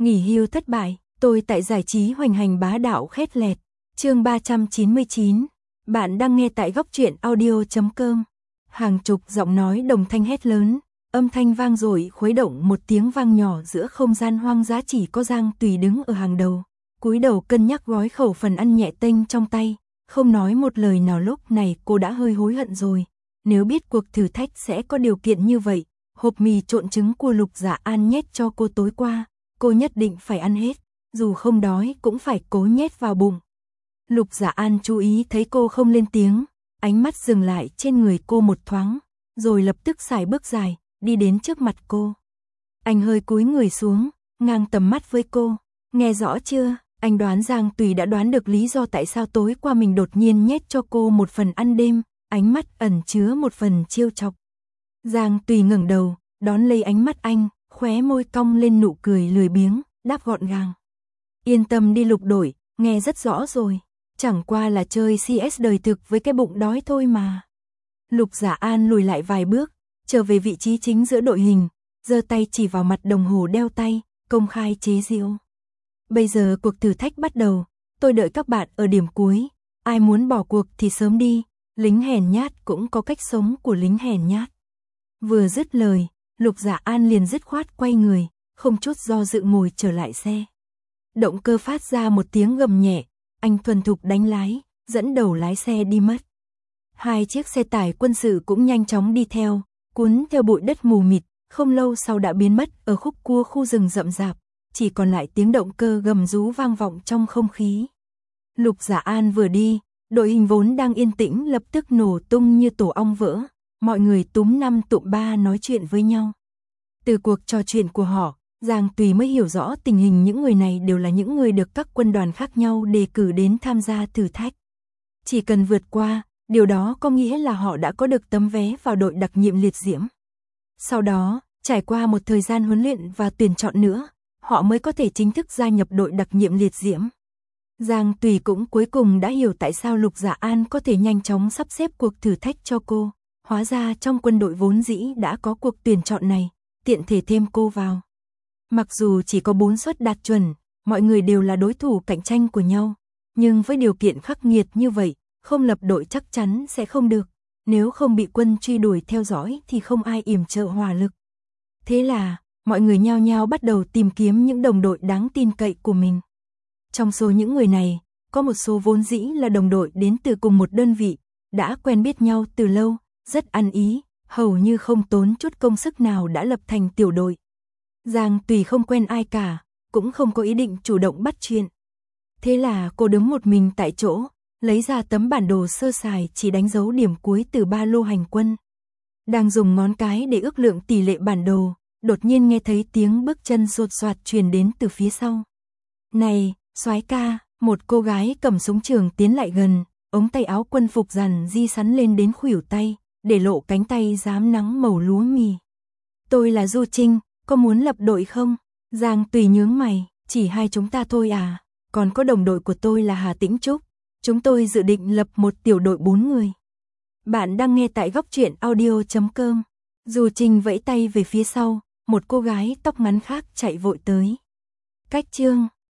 Nghỉ hưu thất bại, tôi tại giải trí hoành hành bá đạo khét lẹt. Chương 399. Bạn đang nghe tại góc truyện audio.com. Hàng chục giọng nói đồng thanh hét lớn, âm thanh vang dội khuấy động một tiếng vang nhỏ giữa không gian hoang dã. Chỉ có Giang Tùy đứng ở hàng đầu, cúi đầu cân nhắc gói khẩu phần ăn nhẹ tênh trong tay, không nói một lời nào. Lúc này cô đã hơi hối hận rồi. Nếu biết cuộc thử thách sẽ có điều kiện như vậy, hộp mì trộn trứng của Lục Dạ An nhét cho cô tối qua, cô nhất định phải ăn hết, dù không đói cũng phải cố nhét vào bụng. Lục Dạ An chú ý thấy cô không lên tiếng, ánh mắt dừng lại trên người cô một thoáng, rồi lập tức sải bước dài, đi đến trước mặt cô. Anh hơi cúi người xuống, ngang tầm mắt với cô. Nghe rõ chưa? Anh đoán Giang Tùy đã đoán được lý do tại sao tối qua mình đột nhiên nhét cho cô một phần ăn đêm, ánh mắt ẩn chứa một phần trêu chọc. Giang Tùy ngẩng đầu, đón lấy ánh mắt anh, khóe môi cong lên nụ cười lười biếng, đáp gọn gàng. Yên tâm đi Lục đội, nghe rất rõ rồi, chẳng qua là chơi CS đời thực với cái bụng đói thôi mà. Lục Dạ An lùi lại vài bước, trở về vị trí chính giữa đội hình, giơ tay chỉ vào mặt đồng hồ đeo tay, công khai chế giễu. Bây giờ cuộc thử thách bắt đầu, tôi đợi các bạn ở điểm cuối, ai muốn bỏ cuộc thì sớm đi, lính hèn nhát cũng có cách sống của lính hèn nhát. Vừa dứt lời, Lục Dạ An liền dứt khoát quay người, không chút do dự ngồi trở lại xe. Động cơ phát ra một tiếng gầm nhẹ, anh thuần thục đánh lái, dẫn đầu lái xe đi mất. Hai chiếc xe tải quân sự cũng nhanh chóng đi theo, cuốn theo bụi đất mù mịt, không lâu sau đã biến mất ở khúc cua khu rừng rậm rạp, chỉ còn lại tiếng động cơ gầm rú vang vọng trong không khí. Lục Dạ An vừa đi, đội hình vốn đang yên tĩnh lập tức nổ tung như tổ ong vỡ, mọi người túm năm tụm ba nói chuyện với nhau. Từ cuộc trò chuyện của họ, Giang Tùy mới hiểu rõ tình hình những người này đều là những người được các quân đoàn khác nhau đề cử đến tham gia thử thách. Chỉ cần vượt qua, điều đó có nghĩa là họ đã có được tấm vé vào đội đặc nhiệm liệt diễm. Sau đó, trải qua một thời gian huấn luyện và tuyển chọn nữa, họ mới có thể chính thức gia nhập đội đặc nhiệm liệt diễm. Giang Tùy cũng cuối cùng đã hiểu tại sao Lục Dạ An có thể nhanh chóng sắp xếp cuộc thử thách cho cô. Hóa ra trong quân đội vốn dĩ đã có cuộc tuyển chọn này, tiện thể thêm cô vào. Mặc dù chỉ có 4 suất đạt chuẩn, mọi người đều là đối thủ cạnh tranh của nhau, nhưng với điều kiện khắc nghiệt như vậy, không lập đội chắc chắn sẽ không được. Nếu không bị quân truy đuổi theo dõi thì không ai yểm trợ hỏa lực. Thế là, mọi người nhao nhao bắt đầu tìm kiếm những đồng đội đáng tin cậy của mình. Trong số những người này, có một số vốn dĩ là đồng đội đến từ cùng một đơn vị, đã quen biết nhau từ lâu, rất ăn ý, hầu như không tốn chút công sức nào đã lập thành tiểu đội. Giang Tùy không quen ai cả, cũng không có ý định chủ động bắt chuyện. Thế là cô đứng một mình tại chỗ, lấy ra tấm bản đồ sơ sài chỉ đánh dấu điểm cuối từ ba lô hành quân. Đang dùng ngón cái để ước lượng tỷ lệ bản đồ, đột nhiên nghe thấy tiếng bước chân sột soạt truyền đến từ phía sau. Này, soái ca, một cô gái cầm súng trường tiến lại gần, ống tay áo quân phục rằn di sắn lên đến khuỷu tay, để lộ cánh tay rám nắng màu lúa mì. Tôi là Du Trinh, có muốn lập đội không? Giang Tùy nhướng mày, chỉ hai chúng ta thôi à, còn có đồng đội của tôi là Hà Tĩnh Trúc. Chúng tôi dự định lập một tiểu đội 4 người. Bạn đang nghe tại góc truyện audio.com. Du Trinh vẫy tay về phía sau, một cô gái tóc ngắn khác chạy vội tới. Cách chương